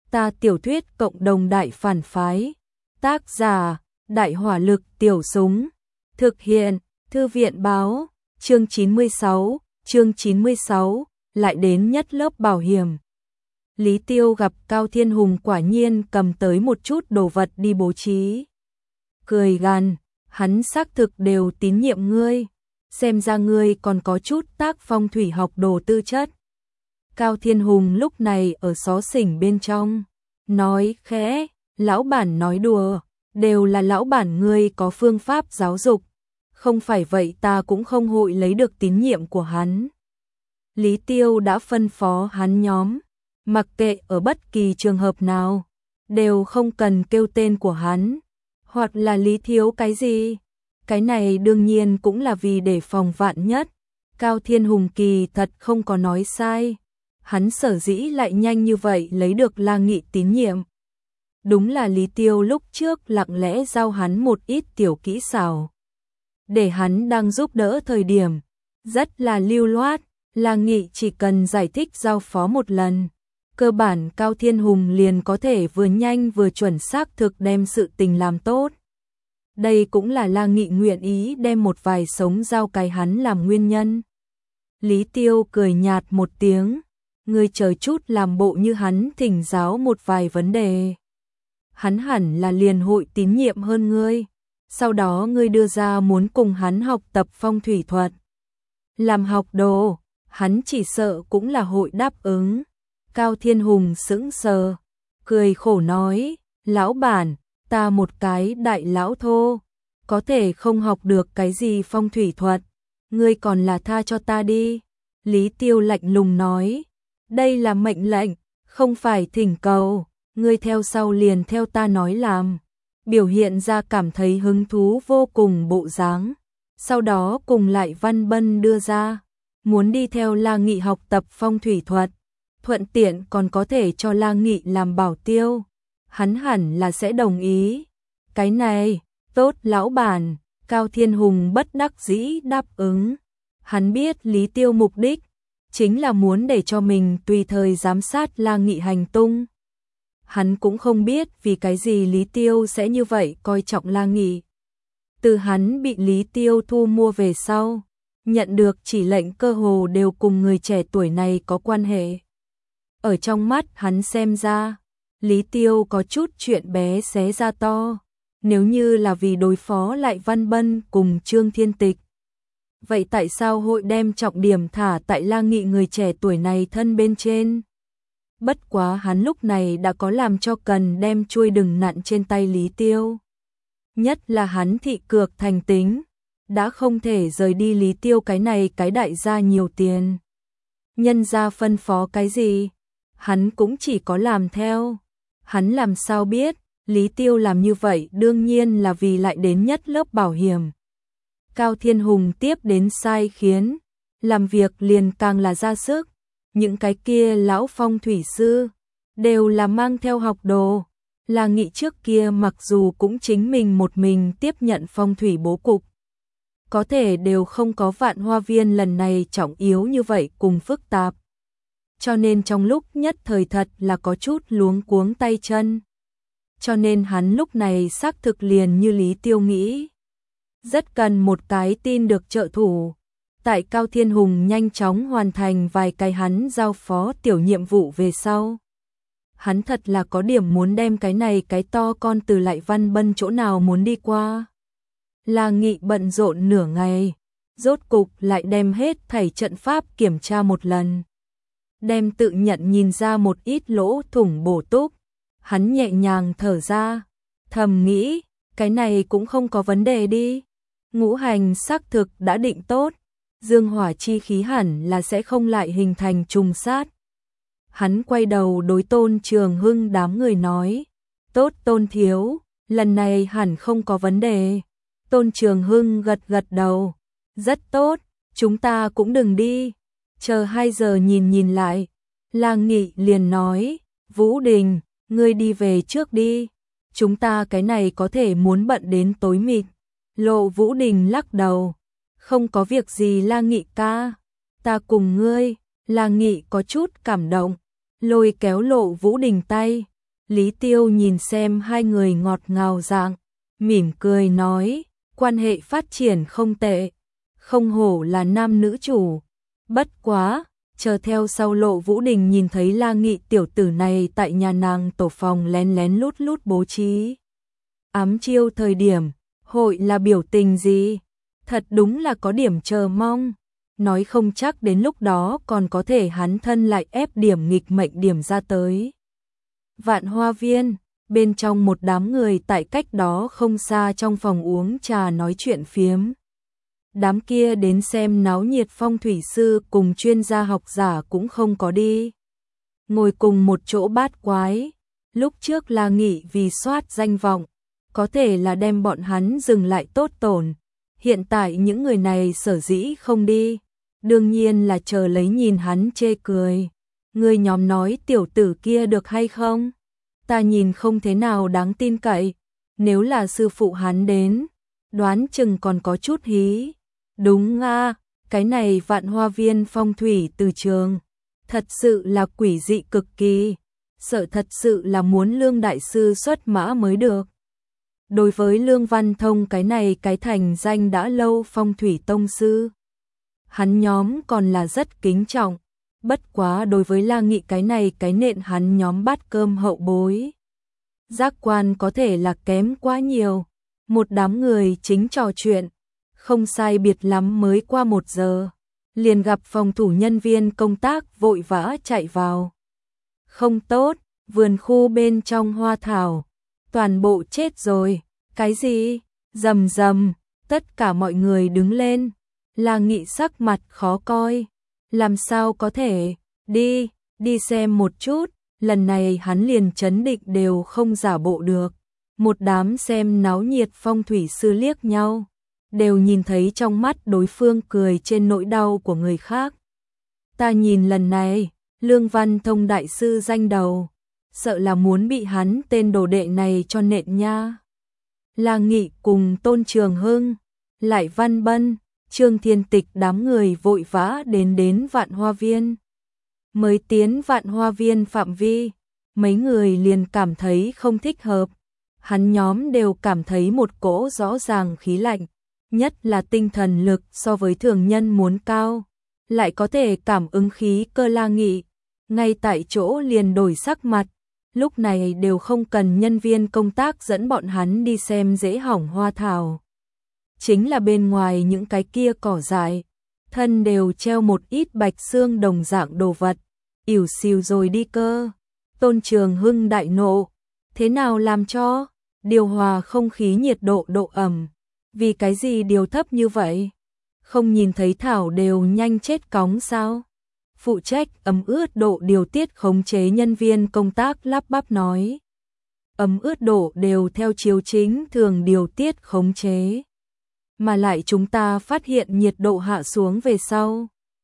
Ta tiểu thuyết cộng đồng đại phản phái. Tác giả, Đại hỏa lực tiểu súng. Thực hiện, Thư viện báo, chương 96, lại đến nhất lớp bảo hiểm. Lý Tiêu gặp Cao Thiên Hùng quả nhiên cầm tới một chút đồ vật đi bố trí. Cười gằn, hắn xác thực đều tín nhiệm ngươi, xem ra ngươi còn có chút tác phong thủy học đồ tư chất. Cao Thiên Hùng lúc này ở xó xỉnh bên trong, nói khẽ, lão bản nói đùa, đều là lão bản ngươi có phương pháp giáo dục, không phải vậy ta cũng không hội lấy được tín nhiệm của hắn. Lý Tiêu đã phân phó hắn nhóm, mặc kệ ở bất kỳ trường hợp nào, đều không cần kêu tên của hắn, hoặc là Lý thiếu cái gì. Cái này đương nhiên cũng là vì để phòng vạn nhất. Cao Thiên Hùng kỳ thật không có nói sai. Hắn sở dĩ lại nhanh như vậy lấy được La Nghị tín nhiệm. Đúng là Lý Tiêu lúc trước lặng lẽ giao hắn một ít tiểu kỹ xảo. Để hắn đang giúp đỡ thời điểm, rất là lưu loát, La Nghị chỉ cần giải thích giao phó một lần. Cơ bản Cao Thiên Hùng liền có thể vừa nhanh vừa chuẩn xác thực đem sự tình làm tốt. Đây cũng là La Nghị nguyện ý đem một vài sống giao cái hắn làm nguyên nhân. Lý Tiêu cười nhạt một tiếng, ngươi chờ chút làm bộ như hắn thỉnh giáo một vài vấn đề. Hắn hẳn là liền hội tín nhiệm hơn ngươi, sau đó ngươi đưa ra muốn cùng hắn học tập phong thủy thuật. Làm học đồ, hắn chỉ sợ cũng là hội đáp ứng. Cao Thiên Hùng sững sờ, cười khổ nói, lão bản, ta một cái đại lão thô, có thể không học được cái gì phong thủy thuật, ngươi còn là tha cho ta đi. Lý Tiêu lạnh lùng nói, đây là mệnh lệnh, không phải thỉnh cầu, ngươi theo sau liền theo ta nói làm. Biểu hiện ra cảm thấy hứng thú vô cùng bộ dáng, sau đó cùng lại Văn Bân đưa ra, muốn đi theo La Nghị học tập phong thủy thuật, thuận tiện còn có thể cho La Nghị làm bảo tiêu, hắn hẳn là sẽ đồng ý. Cái này, tốt lão bản, Cao Thiên Hùng bất đắc dĩ đáp ứng. Hắn biết Lý Tiêu mục đích, chính là muốn để cho mình tùy thời giám sát La Nghị hành tung. Hắn cũng không biết vì cái gì Lý Tiêu sẽ như vậy coi trọng La Nghị. Từ hắn bị Lý Tiêu thu mua về sau, nhận được chỉ lệnh cơ hồ đều cùng người trẻ tuổi này có quan hệ. Ở trong mắt hắn xem ra, Lý Tiêu có chút chuyện bé xé ra to. Nếu như là vì đối phó lại Văn Bân cùng Trương Thiên Tịch, vậy tại sao hội đem trọng điểm thả tại La Nghị người trẻ tuổi này thân bên trên? Bất quá hắn lúc này đã có làm cho cần đem chuôi đừng nặn trên tay Lý Tiêu. Nhất là hắn thị cược thành tính, đã không thể rời đi Lý Tiêu cái này cái đại gia nhiều tiền. Nhân gia phân phó cái gì, hắn cũng chỉ có làm theo. Hắn làm sao biết, Lý Tiêu làm như vậy đương nhiên là vì lại đến nhất lớp bảo hiểm. Cao Thiên Hùng tiếp đến sai khiến, làm việc liền càng là ra sức. Những cái kia lão phong thủy sư đều là mang theo học đồ. La Nghị trước kia mặc dù cũng chính mình một mình tiếp nhận phong thủy bố cục, có thể đều không có Vạn Hoa Viên lần này trọng yếu như vậy cùng phức tạp. Cho nên trong lúc nhất thời thật là có chút luống cuống tay chân. Cho nên hắn lúc này xác thực liền như Lý Tiêu nghĩ, rất cần một cái tin được trợ thủ. Tại Cao Thiên Hùng nhanh chóng hoàn thành vài cái hắn giao phó tiểu nhiệm vụ về sau, hắn thật là có điểm muốn đem cái này cái to con từ lại Văn Bân chỗ nào muốn đi qua. La Nghị bận rộn nửa ngày, rốt cục lại đem hết thảy trận pháp kiểm tra một lần, đem tự nhận nhìn ra một ít lỗ thủng bổ túc. Hắn nhẹ nhàng thở ra, thầm nghĩ, cái này cũng không có vấn đề đi. Ngũ hành xác thực đã định tốt, dương hỏa chi khí hẳn là sẽ không lại hình thành trùng sát. Hắn quay đầu đối Tôn Trường Hưng đám người nói, tốt Tôn thiếu, lần này hẳn không có vấn đề. Tôn Trường Hưng gật gật đầu, rất tốt, chúng ta cũng đừng đi, chờ 2 giờ nhìn lại. La Nghị liền nói, Vũ Đình, ngươi đi về trước đi, chúng ta cái này có thể muốn bận đến tối mịt. Lộ Vũ Đình lắc đầu, không có việc gì La Nghị ca, ta cùng ngươi. La Nghị có chút cảm động, lôi kéo Lộ Vũ Đình tay, Lý Tiêu nhìn xem hai người ngọt ngào dạng, mỉm cười nói, quan hệ phát triển không tệ, không hổ là nam nữ chủ. Bất quá, chờ theo sau Lộ Vũ Đình nhìn thấy La Nghị tiểu tử này tại nhà nàng tổ phòng lén lén lút lút bố trí ám chiêu thời điểm, hội là biểu tình gì? Thật đúng là có điểm chờ mong. Nói không chắc đến lúc đó còn có thể hắn thân lại ép điểm nghịch mệnh điểm ra tới. Vạn Hoa Viên, bên trong một đám người tại cách đó không xa trong phòng uống trà nói chuyện phiếm. Đám kia đến xem náo nhiệt phong thủy sư cùng chuyên gia học giả cũng không có đi. Ngồi cùng một chỗ bát quái, lúc trước là nghỉ vì soát danh vọng, có thể là đem bọn hắn dừng lại tốt tổn. Hiện tại những người này sở dĩ không đi, đương nhiên là chờ lấy nhìn hắn chê cười. Người nhóm nói tiểu tử kia được hay không? Ta nhìn không thế nào đáng tin cậy, nếu là sư phụ hắn đến, đoán chừng còn có chút hí. Đúng a, cái này Vạn Hoa Viên phong thủy từ trường, thật sự là quỷ dị cực kỳ, sợ thật sự là muốn Lương đại sư xuất mã mới được. Đối với Lương Văn Thông cái này cái thành danh đã lâu phong thủy tông sư, hắn nhóm còn là rất kính trọng, bất quá đối với La Nghị cái này cái nện hắn nhóm bát cơm hậu bối. Giác quan có thể là kém quá nhiều, một đám người chính trò chuyện, không sai biệt lắm mới qua 1 giờ, liền gặp phòng thủ nhân viên công tác vội vã chạy vào. Không tốt, vườn khu bên trong hoa thảo, toàn bộ chết rồi, cái gì? Rầm rầm, tất cả mọi người đứng lên, La Nghị sắc mặt khó coi, làm sao có thể, đi xem một chút, lần này hắn liền trấn định đều không giả bộ được. Một đám xem náo nhiệt phong thủy sư liếc nhau, đều nhìn thấy trong mắt đối phương cười trên nỗi đau của người khác. Ta nhìn lần này, Lương Văn Thông đại sư danh đầu, sợ là muốn bị hắn tên đồ đệ này cho nện nha. La Nghị cùng Tôn Trường Hưng, lại Văn Bân, Trương Thiên Tịch đám người vội vã đến Vạn Hoa Viên. Mới tiến Vạn Hoa Viên phạm vi, mấy người liền cảm thấy không thích hợp. Hắn nhóm đều cảm thấy một cỗ rõ ràng khí lạnh, nhất là tinh thần lực so với thường nhân muốn cao, lại có thể cảm ứng khí cơ. La Nghị ngay tại chỗ liền đổi sắc mặt, lúc này đều không cần nhân viên công tác dẫn bọn hắn đi xem dễ hỏng hoa thảo. Chính là bên ngoài những cái kia cỏ dại, thân đều treo một ít bạch xương đồng dạng đồ vật, ỉu xìu rồi đi cơ. Tôn Trường Hưng đại nộ, thế nào làm cho điều hòa không khí nhiệt độ độ ẩm, vì cái gì điều thấp như vậy? Không nhìn thấy thảo đều nhanh chết cóng sao? Phụ trách ấm ướt độ điều tiết khống chế nhân viên công tác lắp bắp nói. Ấm ướt độ đều theo chiếu chính thường điều tiết khống chế. Mà lại chúng ta phát hiện nhiệt độ hạ xuống về sau,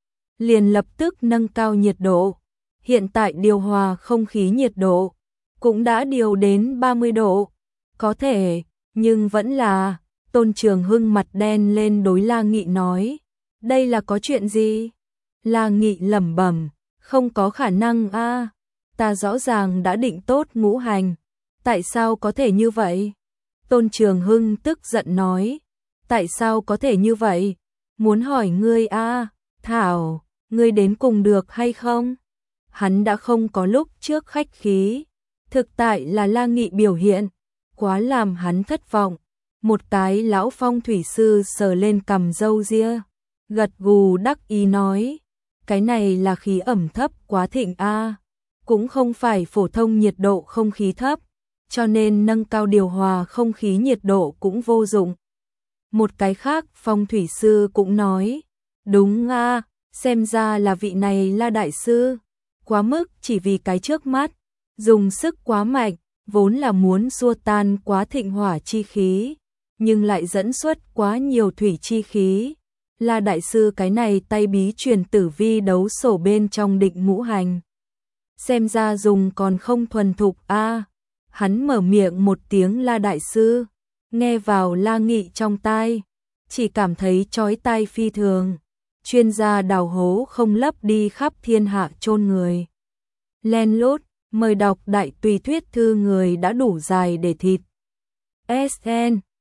liền lập tức nâng cao nhiệt độ. Hiện tại điều hòa không khí nhiệt độ cũng đã điều đến 30 độ. Có thể, nhưng vẫn là, Tôn Trường Hưng mặt đen lên đối La Nghị nói, đây là có chuyện gì? La Nghị lẩm bẩm, không có khả năng a, ta rõ ràng đã định tốt ngũ hành, tại sao có thể như vậy? Tôn Trường Hưng tức giận nói, tại sao có thể như vậy? Muốn hỏi ngươi a, Thảo, ngươi đến cùng được hay không? Hắn đã không có lúc trước khách khí, thực tại là La Nghị biểu hiện quá làm hắn thất vọng. Một cái lão phong thủy sư sờ lên cằm râu ria, gật gù đắc ý nói, cái này là khí ẩm thấp quá thịnh a, cũng không phải phổ thông nhiệt độ không khí thấp, cho nên nâng cao điều hòa không khí nhiệt độ cũng vô dụng. Một cái khác phong thủy sư cũng nói, đúng a, xem ra là vị này La đại sư, quá mức chỉ vì cái trước mắt, dùng sức quá mạnh, vốn là muốn xua tan quá thịnh hỏa chi khí, nhưng lại dẫn xuất quá nhiều thủy chi khí. La đại sư cái này tay bí truyền tử vi đấu sổ bên trong định ngũ hành, xem ra dùng còn không thuần thục a. Hắn mở miệng một tiếng La đại sư, nghe vào La Nghị trong tai, chỉ cảm thấy chói tai phi thường. Chuyên gia đào hố không lấp đi khắp thiên hạ chôn người. Len lút, Mời đọc đại tùy thuyết thư người đã đủ dài để thịt. SN